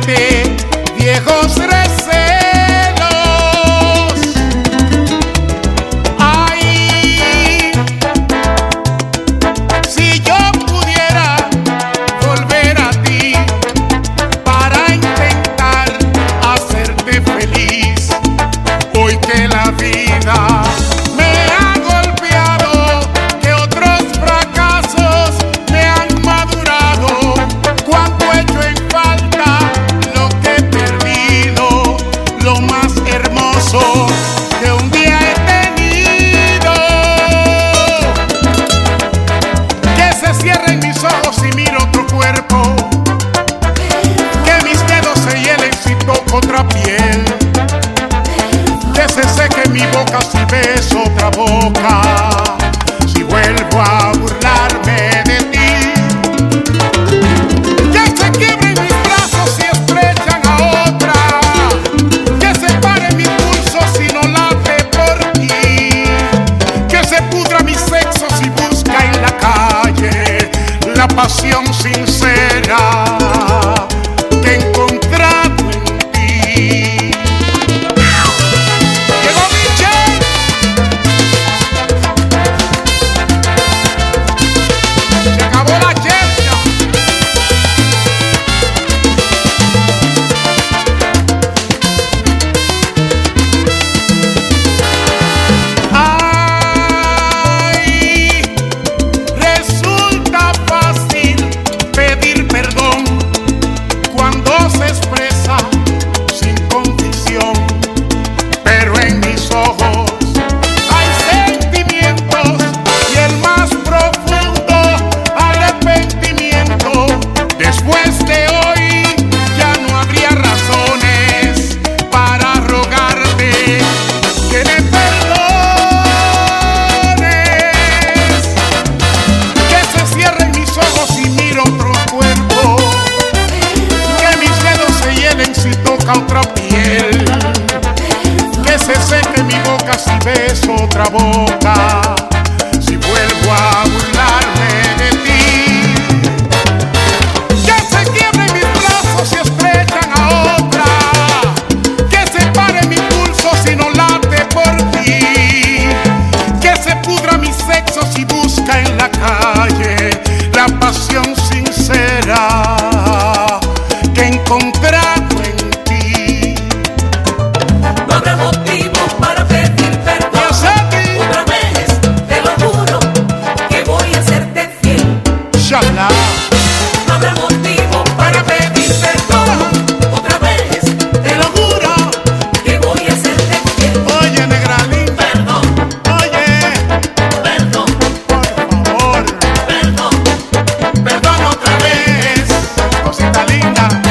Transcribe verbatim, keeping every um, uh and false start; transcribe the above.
olvidarte viejos recelos. Ay, si yo pudiera volver a ti para intentar hacerte feliz, hoy que la vida me ha golpeado, que otros fracasos me han madurado, cuánto he hecho en falta, lo que he perdido, lo más hermoso que un día he tenido. Que se cierren mis ojos y miro otro cuerpo, que mis dedos se hielen si toco otra piel, que se seque mi boca si beso otra boca, si vuelvo a burlarme de ti. Que se quiebren mis brazos si estrechan a otra, que se pare mi pulso si no late por ti, que se pudra mi sexo si busca en la calle la pasión sincera que he encontrado en ti. Llegó Michelle. Se acabó la chercha. Ay, resulta fácil pedir perdón cuando se expresa sin condición, pero en mis ojos hay sentimientos y el más profundo arrepentimiento. Después de hoy ya no habría razones para rogarte que me perdones. Que se cierren mis ojos y miro otro cuerpo, que mis dedos se hielen si toca otra piel, que se seque mi boca si beso otra boca, si vuelvo a burlarme de ti. Que se quiebren mis brazos si estrechan a otra, que se pare mi pulso si no late por ti, que se pudra mi sexo si busca en la calle la pasión sincera que he encontrado en ti. No habrá motivo para pedir perdón. Yo sé ti. Otra vez, te lo juro, que voy a serte fiel. Shalá. No habrá motivo para pedir perdón. Otra vez, te lo juro, que voy a serte fiel. Oye, negra linda. Perdón, Oye, perdón, por favor. perdón, perdón otra vez. Cosita linda.